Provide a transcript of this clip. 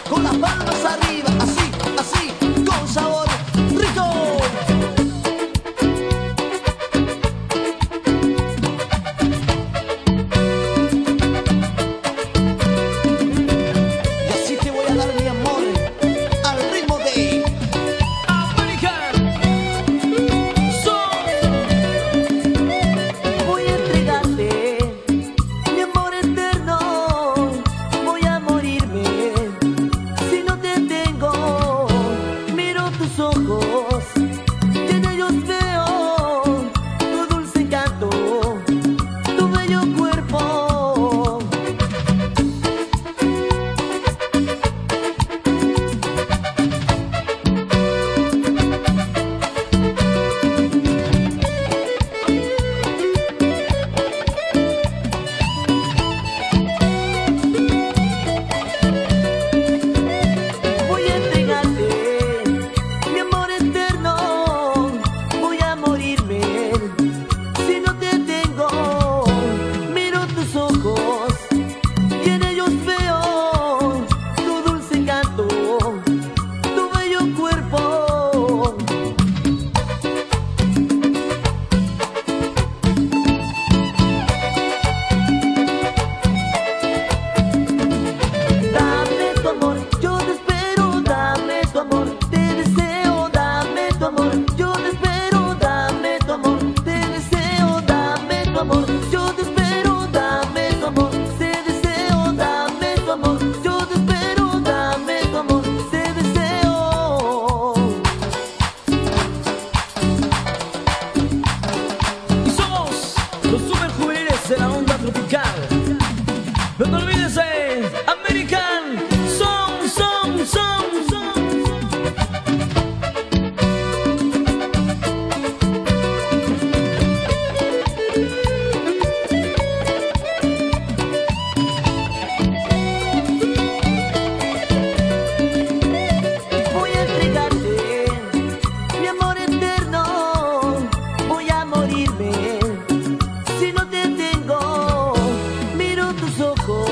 con las palmas arriba, así, así, con sabor rico. Y así te voy a dar mi amor al ritmo de American Song. Voy a entregarte mi amor eterno, voy a morirme si no te tengo. Miro tus ojos y en ellos veo tu dulce encanto, tu bello cuerpo. Voy a entregarte mi amor eterno, voy a morirme si no te tengo. Miro tus ojos y en ellos veo tu dulce encanto, tu bello cuerpo. Dame tu amor, yo te espero, dame tu amor, te deseo, dame tu amor, yo te espero, dame tu amor, te deseo, dame tu amor, yo te espero, dame tu amor, te deseo, dame tu amor, yo te espero, dame tu amor, te deseo. Y somos los super juveniles de la onda tropical. No te olvides de American Song, Song, Song, Song. Voy a entregarte mi amor eterno, voy a morirme si no te tengo. Miro tus ojos